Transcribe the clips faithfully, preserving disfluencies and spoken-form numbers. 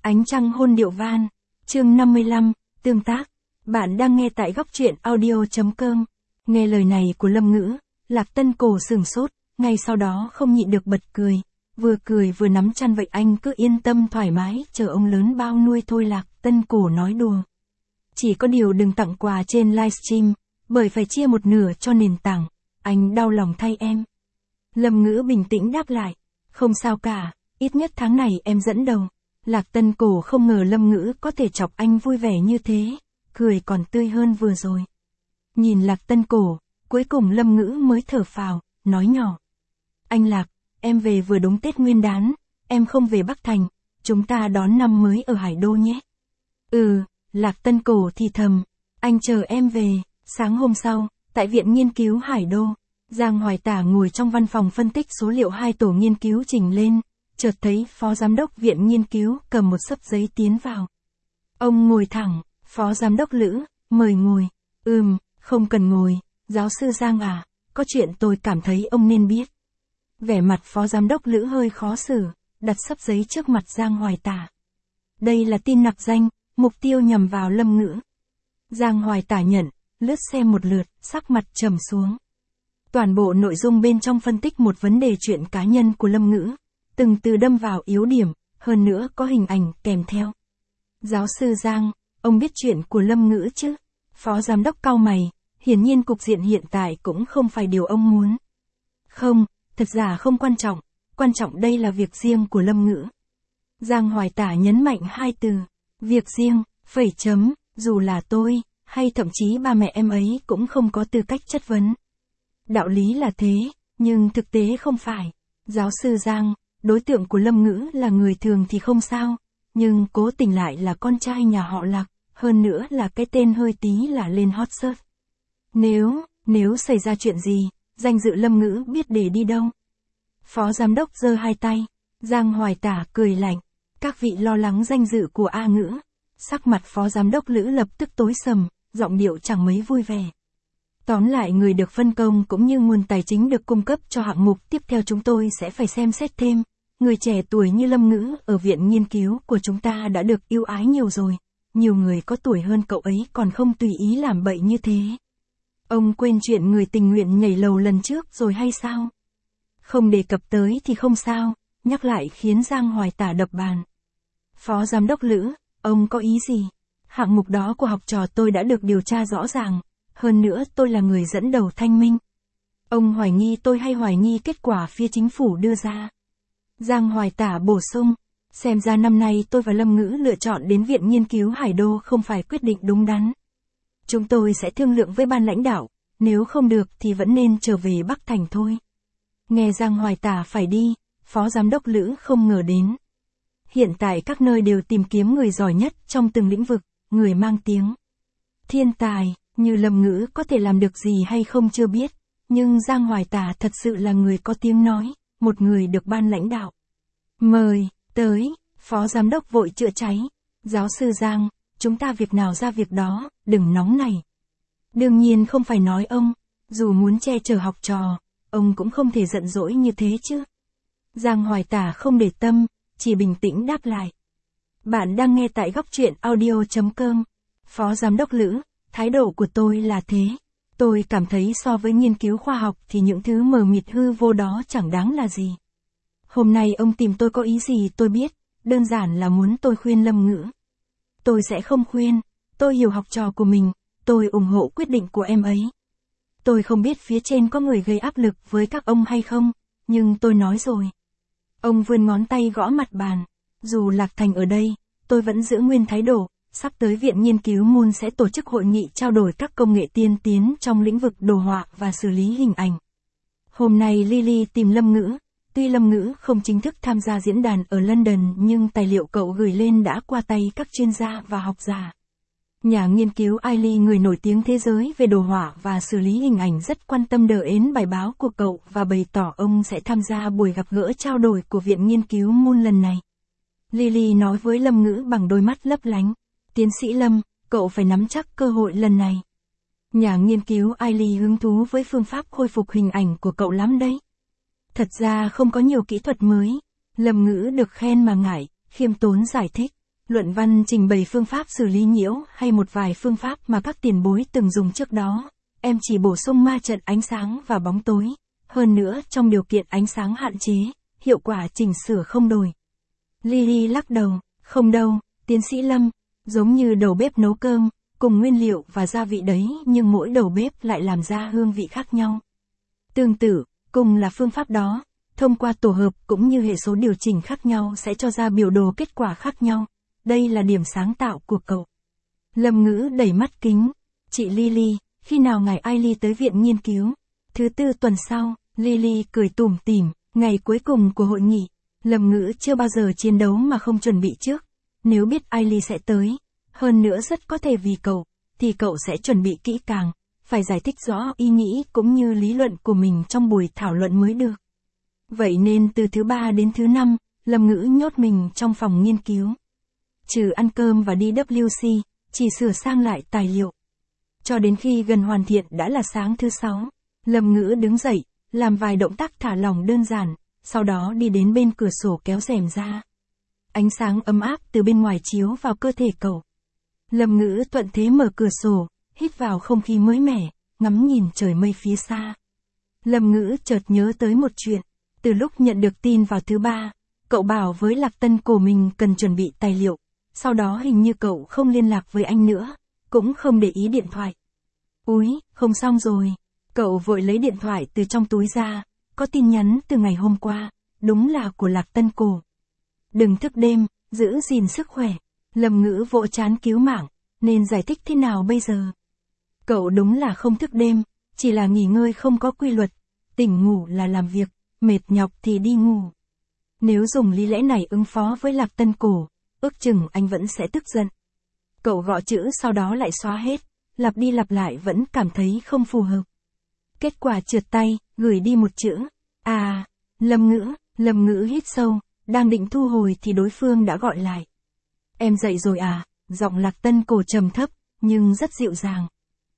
Ánh trăng hôn điệu van. Chương năm mươi lăm, tương tác. Bạn đang nghe tại góc truyện audio.com. Nghe lời này của Lâm Ngữ, Lạc Tân Cổ sửng sốt, ngay sau đó không nhịn được bật cười. Vừa cười vừa nắm chăn vậy anh cứ yên tâm thoải mái chờ ông lớn bao nuôi thôi. Lạc Tân Cổ nói đùa. Chỉ có điều đừng tặng quà trên livestream, bởi phải chia một nửa cho nền tảng. Anh đau lòng thay em. Lâm Ngữ bình tĩnh đáp lại. Không sao cả, ít nhất tháng này em dẫn đầu. Lạc Tân Cổ không ngờ Lâm Ngữ có thể chọc anh vui vẻ như thế, cười còn tươi hơn vừa rồi. Nhìn Lạc Tân Cổ, cuối cùng Lâm Ngữ mới thở phào, nói nhỏ. Anh Lạc, em về vừa đúng Tết Nguyên Đán, em không về Bắc Thành, chúng ta đón năm mới ở Hải Đô nhé. Ừ, Lạc Tân Cổ thì thầm, anh chờ em về. Sáng hôm sau, tại Viện Nghiên cứu Hải Đô, Giang Hoài Tả ngồi trong văn phòng phân tích số liệu hai tổ nghiên cứu trình lên, chợt thấy Phó Giám đốc Viện Nghiên cứu cầm một xấp giấy tiến vào. Ông ngồi thẳng, Phó Giám đốc Lữ, mời ngồi. Ừm, không cần ngồi, giáo sư Giang à, có chuyện tôi cảm thấy ông nên biết. Vẻ mặt Phó Giám đốc Lữ hơi khó xử, đặt xấp giấy trước mặt Giang Hoài Tả. Đây là tin nặc danh, mục tiêu nhằm vào Lâm Ngữ. Giang Hoài Tả nhận, lướt xem một lượt, sắc mặt trầm xuống. Toàn bộ nội dung bên trong phân tích một vấn đề chuyện cá nhân của Lâm Ngữ, từng từ đâm vào yếu điểm, hơn nữa có hình ảnh kèm theo. Giáo sư Giang, ông biết chuyện của Lâm Ngữ chứ? Phó Giám đốc cau mày, hiển nhiên cục diện hiện tại cũng không phải điều ông muốn. Không, thật ra không quan trọng, quan trọng đây là việc riêng của Lâm Ngữ. Giang Hoài Tả nhấn mạnh hai từ, việc riêng, phẩy chấm, dù là tôi, hay thậm chí ba mẹ em ấy cũng không có tư cách chất vấn. Đạo lý là thế, nhưng thực tế không phải. Giáo sư Giang, đối tượng của Lâm Ngữ là người thường thì không sao, nhưng cố tình lại là con trai nhà họ Lạc, hơn nữa là cái tên hơi tí là lên hot search. Nếu, nếu xảy ra chuyện gì, danh dự Lâm Ngữ biết để đi đâu? Phó Giám đốc giơ hai tay, Giang Hoài Tả cười lạnh, các vị lo lắng danh dự của A Ngữ. Sắc mặt Phó Giám đốc Lữ lập tức tối sầm, giọng điệu chẳng mấy vui vẻ. Tóm lại người được phân công cũng như nguồn tài chính được cung cấp cho hạng mục tiếp theo chúng tôi sẽ phải xem xét thêm. Người trẻ tuổi như Lâm Ngữ ở viện nghiên cứu của chúng ta đã được ưu ái nhiều rồi. Nhiều người có tuổi hơn cậu ấy còn không tùy ý làm bậy như thế. Ông quên chuyện người tình nguyện nhảy lầu lần trước rồi hay sao? Không đề cập tới thì không sao, nhắc lại khiến Giang Hoài Tả đập bàn. Phó Giám đốc Lữ, ông có ý gì? Hạng mục đó của học trò tôi đã được điều tra rõ ràng. Hơn nữa tôi là người dẫn đầu thanh minh. Ông hoài nghi tôi hay hoài nghi kết quả phía chính phủ đưa ra? Giang Hoài Tả bổ sung, xem ra năm nay tôi và Lâm Ngữ lựa chọn đến Viện Nghiên cứu Hải Đô không phải quyết định đúng đắn. Chúng tôi sẽ thương lượng với ban lãnh đạo, nếu không được thì vẫn nên trở về Bắc Thành thôi. Nghe Giang Hoài Tả phải đi, Phó Giám đốc Lữ không ngờ đến. Hiện tại các nơi đều tìm kiếm người giỏi nhất trong từng lĩnh vực, người mang tiếng. Thiên tài. Như Lâm Ngữ có thể làm được gì hay không chưa biết, nhưng Giang Hoài Tả thật sự là người có tiếng nói, một người được ban lãnh đạo. Mời, tới, Phó Giám đốc vội chữa cháy. Giáo sư Giang, chúng ta việc nào ra việc đó, đừng nóng này. Đương nhiên không phải nói ông, dù muốn che chở học trò, ông cũng không thể giận dỗi như thế chứ. Giang Hoài Tả không để tâm, chỉ bình tĩnh đáp lại. Bạn đang nghe tại góc truyện audio.com. Phó Giám đốc Lữ. Thái độ của tôi là thế. Tôi cảm thấy so với nghiên cứu khoa học thì những thứ mờ mịt hư vô đó chẳng đáng là gì. Hôm nay ông tìm tôi có ý gì tôi biết, đơn giản là muốn tôi khuyên Lâm Ngữ. Tôi sẽ không khuyên, tôi hiểu học trò của mình, tôi ủng hộ quyết định của em ấy. Tôi không biết phía trên có người gây áp lực với các ông hay không, nhưng tôi nói rồi. Ông vươn ngón tay gõ mặt bàn, dù Lạc Thành ở đây, tôi vẫn giữ nguyên thái độ. Sắp tới Viện Nghiên cứu Moon sẽ tổ chức hội nghị trao đổi các công nghệ tiên tiến trong lĩnh vực đồ họa và xử lý hình ảnh. Hôm nay Lily tìm Lâm Ngữ, tuy Lâm Ngữ không chính thức tham gia diễn đàn ở London nhưng tài liệu cậu gửi lên đã qua tay các chuyên gia và học giả. Nhà nghiên cứu Ailey người nổi tiếng thế giới về đồ họa và xử lý hình ảnh rất quan tâm đờ ến bài báo của cậu và bày tỏ ông sẽ tham gia buổi gặp gỡ trao đổi của Viện Nghiên cứu Moon lần này. Lily nói với Lâm Ngữ bằng đôi mắt lấp lánh. Tiến sĩ Lâm, cậu phải nắm chắc cơ hội lần này. Nhà nghiên cứu Ailey hứng thú với phương pháp khôi phục hình ảnh của cậu lắm đấy. Thật ra không có nhiều kỹ thuật mới. Lâm Ngữ được khen mà ngại, khiêm tốn giải thích. Luận văn trình bày phương pháp xử lý nhiễu hay một vài phương pháp mà các tiền bối từng dùng trước đó, em chỉ bổ sung ma trận ánh sáng và bóng tối. Hơn nữa trong điều kiện ánh sáng hạn chế, hiệu quả chỉnh sửa không đổi. Lily lắc đầu, không đâu, tiến sĩ Lâm, giống như đầu bếp nấu cơm, cùng nguyên liệu và gia vị đấy nhưng mỗi đầu bếp lại làm ra hương vị khác nhau. Tương tự, cùng là phương pháp đó, thông qua tổ hợp cũng như hệ số điều chỉnh khác nhau sẽ cho ra biểu đồ kết quả khác nhau. Đây là điểm sáng tạo của cậu. Lâm Ngữ đẩy mắt kính. Chị Lily, khi nào ngài Ailey tới viện nghiên cứu? Thứ tư tuần sau, Lily cười tủm tỉm, ngày cuối cùng của hội nghị. Lâm Ngữ chưa bao giờ chiến đấu mà không chuẩn bị trước. Nếu biết Ailey sẽ tới, hơn nữa rất có thể vì cậu, thì cậu sẽ chuẩn bị kỹ càng, phải giải thích rõ ý nghĩ cũng như lý luận của mình trong buổi thảo luận mới được. Vậy nên từ thứ ba đến thứ năm, Lâm Ngữ nhốt mình trong phòng nghiên cứu. Trừ ăn cơm và đi W C, chỉ sửa sang lại tài liệu. Cho đến khi gần hoàn thiện đã là sáng thứ sáu, Lâm Ngữ đứng dậy, làm vài động tác thả lỏng đơn giản, sau đó đi đến bên cửa sổ kéo rèm ra. Ánh sáng ấm áp từ bên ngoài chiếu vào cơ thể cậu. Lâm Ngữ thuận thế mở cửa sổ, hít vào không khí mới mẻ, ngắm nhìn trời mây phía xa. Lâm Ngữ chợt nhớ tới một chuyện. Từ lúc nhận được tin vào thứ ba, cậu bảo với Lạc Tân Cổ mình cần chuẩn bị tài liệu. Sau đó hình như cậu không liên lạc với anh nữa, cũng không để ý điện thoại. Úi, không xong rồi. Cậu vội lấy điện thoại từ trong túi ra, có tin nhắn từ ngày hôm qua, đúng là của Lạc Tân Cổ. Đừng thức đêm, giữ gìn sức khỏe. Lâm Ngữ vỗ trán cứu mạng, nên giải thích thế nào bây giờ? Cậu đúng là không thức đêm, chỉ là nghỉ ngơi không có quy luật, tỉnh ngủ là làm việc, mệt nhọc thì đi ngủ. Nếu dùng lý lẽ này ứng phó với Lạc Tân Cổ, ước chừng anh vẫn sẽ tức giận. Cậu gõ chữ sau đó lại xóa hết, lặp đi lặp lại vẫn cảm thấy không phù hợp. Kết quả trượt tay, gửi đi một chữ. À, Lâm Ngữ, Lâm Ngữ hít sâu, đang định thu hồi thì đối phương đã gọi lại. Em dậy rồi à, giọng Lạc Tân Cổ trầm thấp, nhưng rất dịu dàng.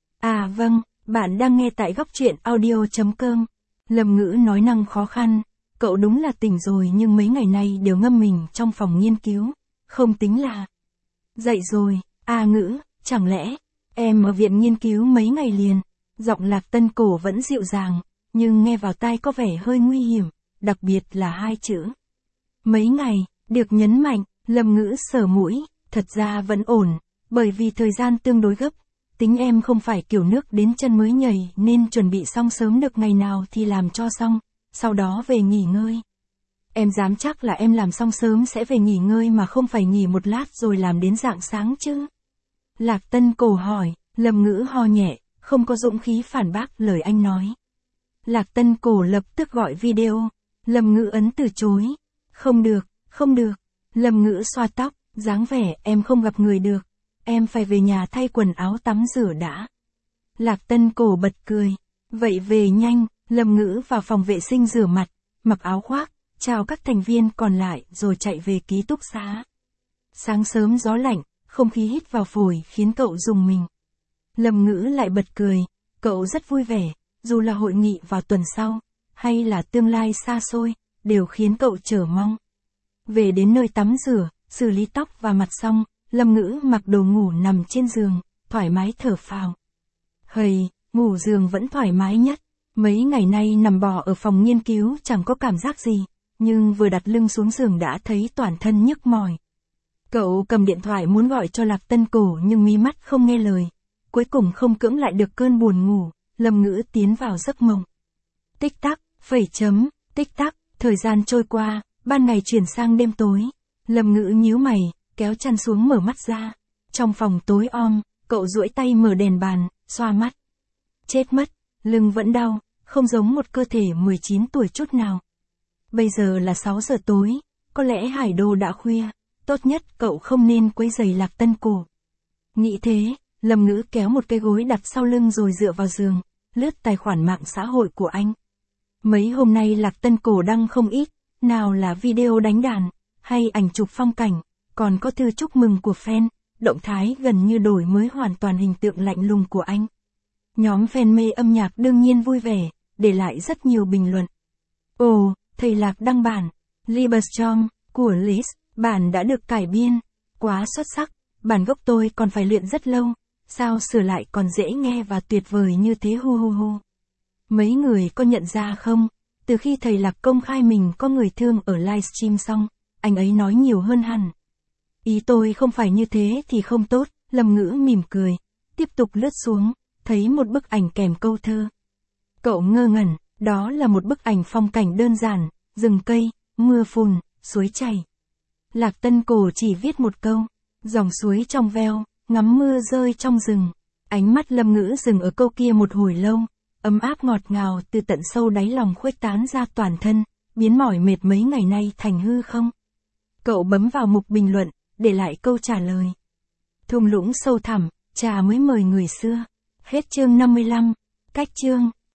À vâng, bạn đang nghe tại góc truyện audio chấm com. Lâm Ngữ nói năng khó khăn, cậu đúng là tỉnh rồi nhưng mấy ngày nay đều ngâm mình trong phòng nghiên cứu, không tính là. Dậy rồi, à Ngữ, chẳng lẽ, em ở viện nghiên cứu mấy ngày liền, giọng Lạc Tân Cổ vẫn dịu dàng, nhưng nghe vào tai có vẻ hơi nguy hiểm, đặc biệt là hai chữ. Mấy ngày, được nhấn mạnh, Lâm Ngữ sờ mũi, thật ra vẫn ổn, bởi vì thời gian tương đối gấp. Tính em không phải kiểu nước đến chân mới nhảy nên chuẩn bị xong sớm được ngày nào thì làm cho xong, sau đó về nghỉ ngơi. Em dám chắc là em làm xong sớm sẽ về nghỉ ngơi mà không phải nghỉ một lát rồi làm đến rạng sáng chứ? Lạc Tân Cổ hỏi, Lâm Ngữ ho nhẹ, không có dũng khí phản bác lời anh nói. Lạc Tân Cổ lập tức gọi video, Lâm Ngữ ấn từ chối. Không được, không được. Lâm Ngữ xoa tóc, dáng vẻ em không gặp người được. Em phải về nhà thay quần áo tắm rửa đã. Lạc Tân Cổ bật cười. Vậy về nhanh, Lâm Ngữ vào phòng vệ sinh rửa mặt, mặc áo khoác, chào các thành viên còn lại rồi chạy về ký túc xá. Sáng sớm gió lạnh, không khí hít vào phổi khiến cậu rùng mình. Lâm Ngữ lại bật cười, cậu rất vui vẻ, dù là hội nghị vào tuần sau, hay là tương lai xa xôi, đều khiến cậu chờ mong. Về đến nơi tắm rửa, xử lý tóc và mặt xong, Lâm Ngữ mặc đồ ngủ nằm trên giường, thoải mái thở phào. Hầy, ngủ giường vẫn thoải mái nhất. Mấy ngày nay nằm bò ở phòng nghiên cứu chẳng có cảm giác gì, nhưng vừa đặt lưng xuống giường đã thấy toàn thân nhức mỏi. Cậu cầm điện thoại muốn gọi cho Lạc Tân Cổ nhưng mí mắt không nghe lời. Cuối cùng không cưỡng lại được cơn buồn ngủ, Lâm Ngữ tiến vào giấc mộng. Tích tắc, phẩy chấm, tích tắc, thời gian trôi qua, ban ngày chuyển sang đêm tối. Lâm Ngữ nhíu mày, kéo chăn xuống mở mắt ra. Trong phòng tối om, cậu duỗi tay mở đèn bàn, xoa mắt. Chết mất, lưng vẫn đau, không giống một cơ thể mười chín tuổi chút nào. Bây giờ là sáu giờ tối, có lẽ Hải Đô đã khuya, tốt nhất cậu không nên quấy rầy Lạc Tân Cổ. Nghĩ thế, Lâm Ngữ kéo một cái gối đặt sau lưng rồi dựa vào giường, lướt tài khoản mạng xã hội của anh. Mấy hôm nay Lạc Tân Cổ đăng không ít, nào là video đánh đàn, hay ảnh chụp phong cảnh, còn có thư chúc mừng của fan, động thái gần như đổi mới hoàn toàn hình tượng lạnh lùng của anh. Nhóm fan mê âm nhạc đương nhiên vui vẻ, để lại rất nhiều bình luận. Ồ, thầy Lạc đăng bản, Liebestraum, của Liszt, bản đã được cải biên. Quá xuất sắc, bản gốc tôi còn phải luyện rất lâu, sao sửa lại còn dễ nghe và tuyệt vời như thế hu hu hu. Mấy người có nhận ra không, từ khi thầy Lạc công khai mình có người thương ở livestream xong, anh ấy nói nhiều hơn hẳn. Ý tôi không phải như thế thì không tốt, Lâm Ngữ mỉm cười, tiếp tục lướt xuống, thấy một bức ảnh kèm câu thơ. Cậu ngơ ngẩn, đó là một bức ảnh phong cảnh đơn giản, rừng cây, mưa phùn, suối chảy. Lạc Tân Cổ chỉ viết một câu, dòng suối trong veo, ngắm mưa rơi trong rừng. Ánh mắt Lâm Ngữ dừng ở câu kia một hồi lâu, ấm áp ngọt ngào từ tận sâu đáy lòng khuếch tán ra toàn thân, biến mỏi mệt mấy ngày nay thành hư không. Cậu bấm vào mục bình luận, để lại câu trả lời. Thung lũng sâu thẳm, trà mới mời người xưa. Hết chương năm mươi lăm, cách chương.